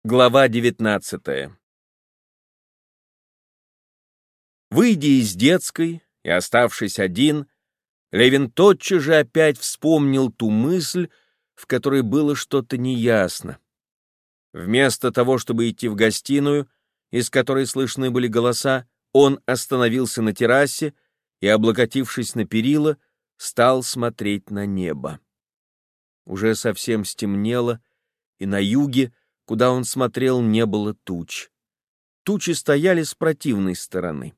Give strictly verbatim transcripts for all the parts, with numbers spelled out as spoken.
Глава девятнадцатая. Выйдя из детской и оставшись один, Левин тотчас же опять вспомнил ту мысль, в которой было что-то неясно. Вместо того, чтобы идти в гостиную, из которой слышны были голоса, он остановился на террасе и, облокотившись на перила, стал смотреть на небо. Уже совсем стемнело, и на юге, куда он смотрел, не было туч. Тучи стояли с противной стороны.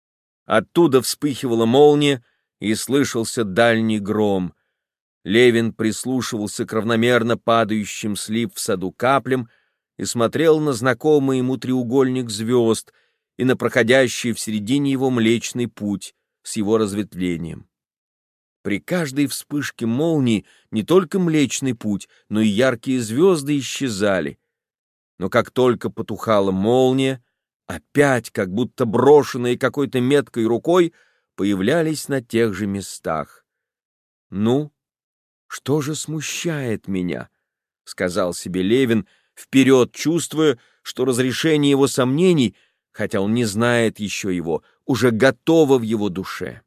Оттуда вспыхивала молния, и слышался дальний гром. Левин прислушивался к равномерно падающим слив в саду каплям и смотрел на знакомый ему треугольник звезд и на проходящий в середине его Млечный Путь с его разветвлением. При каждой вспышке молнии не только Млечный Путь, но и яркие звезды исчезали. Но как только потухала молния, опять, как будто брошенные какой-то меткой рукой, появлялись на тех же местах. «Ну, что же смущает меня?» — сказал себе Левин, вперед чувствуя, что разрешение его сомнений, хотя он не знает еще его, уже готово в его душе.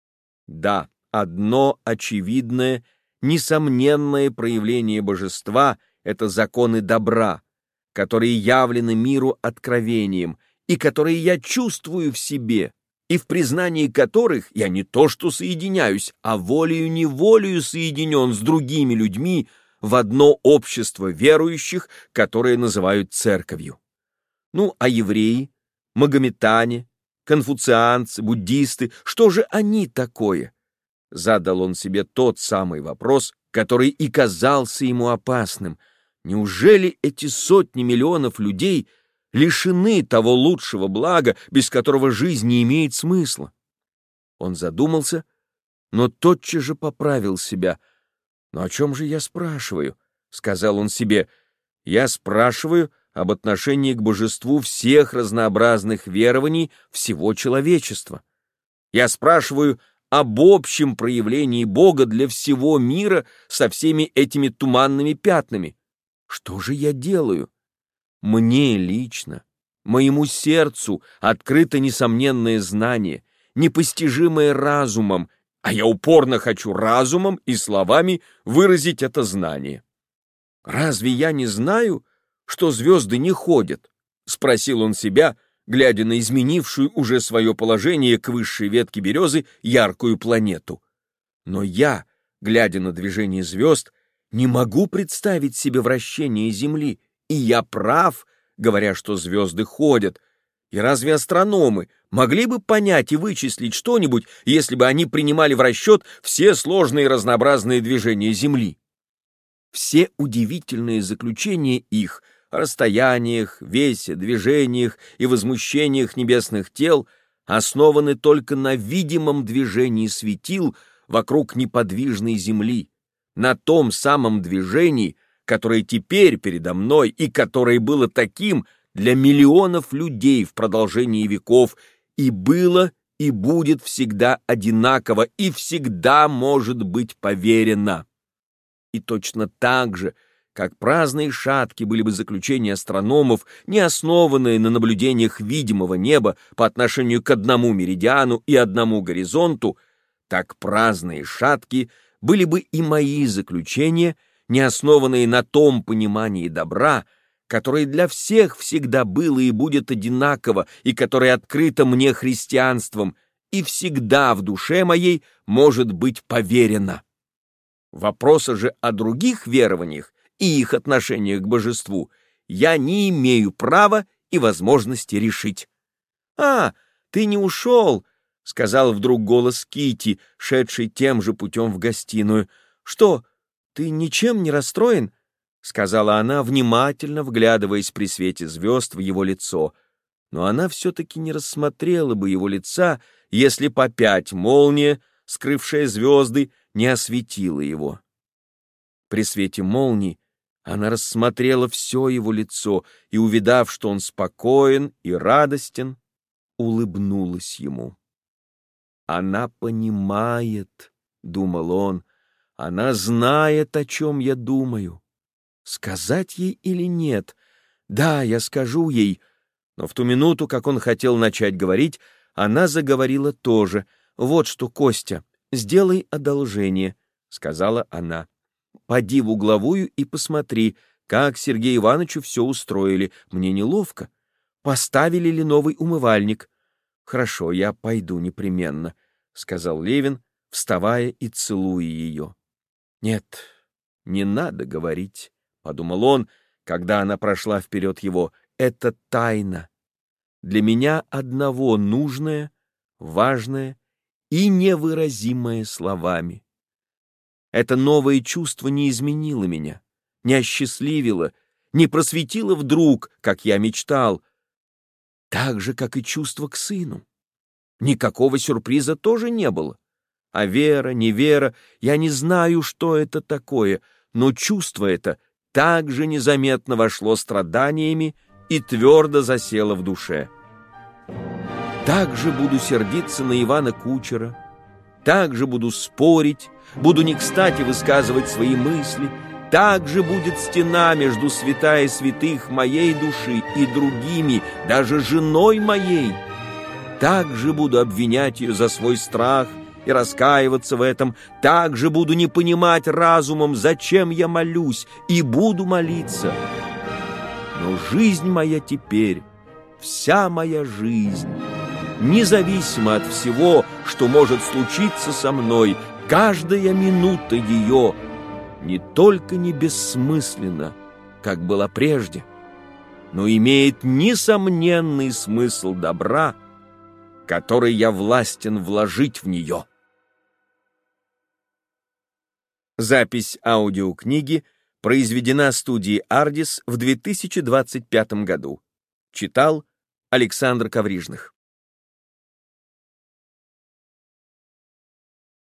Да, одно очевидное, несомненное проявление божества — это законы добра, которые явлены миру откровением и которые я чувствую в себе, и в признании которых я не то что соединяюсь, а волею-неволею соединен с другими людьми в одно общество верующих, которое называют церковью. Ну, а евреи, магометане, конфуцианцы, буддисты, что же они такое? Задал он себе тот самый вопрос, который и казался ему опасным. Неужели эти сотни миллионов людей лишены того лучшего блага, без которого жизнь не имеет смысла? Он задумался, но тотчас же поправил себя. «Но о чем же я спрашиваю?» — сказал он себе. «Я спрашиваю об отношении к божеству всех разнообразных верований всего человечества. Я спрашиваю об общем проявлении Бога для всего мира со всеми этими туманными пятнами. Что же я делаю? Мне лично, моему сердцу открыто несомненное знание, непостижимое разумом, а я упорно хочу разумом и словами выразить это знание. Разве я не знаю, что звезды не ходят?» — спросил он себя, глядя на изменившую уже свое положение к высшей ветке березы яркую планету. Но я, глядя на движение звезд, не могу представить себе вращение Земли, и я прав, говоря, что звезды ходят. И разве астрономы могли бы понять и вычислить что-нибудь, если бы они принимали в расчет все сложные и разнообразные движения Земли? Все удивительные заключения их о расстояниях, весе, движениях и возмущениях небесных тел основаны только на видимом движении светил вокруг неподвижной Земли, на том самом движении, которое теперь передо мной и которое было таким для миллионов людей в продолжении веков, и было и будет всегда одинаково, и всегда может быть поверено. И точно так же, как праздные шатки были бы заключения астрономов, не основанные на наблюдениях видимого неба по отношению к одному меридиану и одному горизонту, так праздные шатки были бы и мои заключения, не основанные на том понимании добра, которое для всех всегда было и будет одинаково, и которое открыто мне христианством, и всегда в душе моей может быть поверено. Вопроса же о других верованиях и их отношениях к божеству я не имею права и возможности решить. «А, ты не ушел!» — сказал вдруг голос Кити, шедший тем же путем в гостиную. «Что, ты ничем не расстроен?» — сказала она, внимательно вглядываясь при свете звезд в его лицо. Но она все-таки не рассмотрела бы его лица, если б опять молния, скрывшая звезды, не осветила его. При свете молнии она рассмотрела все его лицо и, увидав, что он спокоен и радостен, улыбнулась ему. «Она понимает, — думал он, — она знает, о чем я думаю. Сказать ей или нет? Да, я скажу ей. Но в ту минуту, как он хотел начать говорить, она заговорила тоже. Вот что, Костя, сделай одолжение, сказала она. Поди в угловую и посмотри, как Сергею Ивановичу все устроили. Мне неловко. Поставили ли новый умывальник? Хорошо, я пойду непременно, сказал Левин, вставая и целуя ее. Нет, не надо говорить, подумал он, когда она прошла вперед его. Это тайна. Для меня одного нужное, важное и невыразимое словами. Это новое чувство не изменило меня, не осчастливило, не просветило вдруг, как я мечтал, так же, как и чувство к сыну. Никакого сюрприза тоже не было. А вера, не вера, я не знаю, что это такое, но чувство это так же незаметно вошло страданиями и твердо засело в душе. Так же буду сердиться на Ивана Кучера, так же буду спорить, буду не кстати высказывать свои мысли, так же будет стена между святая святых моей души и другими, даже женой моей. Так же буду обвинять ее за свой страх и раскаиваться в этом, так же буду не понимать разумом, зачем я молюсь, и буду молиться. Но жизнь моя теперь, вся моя жизнь, независимо от всего, что может случиться со мной, каждая минута ее не только не бессмысленна, как была прежде, но имеет несомненный смысл добра, который я властен вложить в нее. Запись аудиокниги произведена студией «Ардис» в две тысячи двадцать пятом году. Читал Александр Коврижных.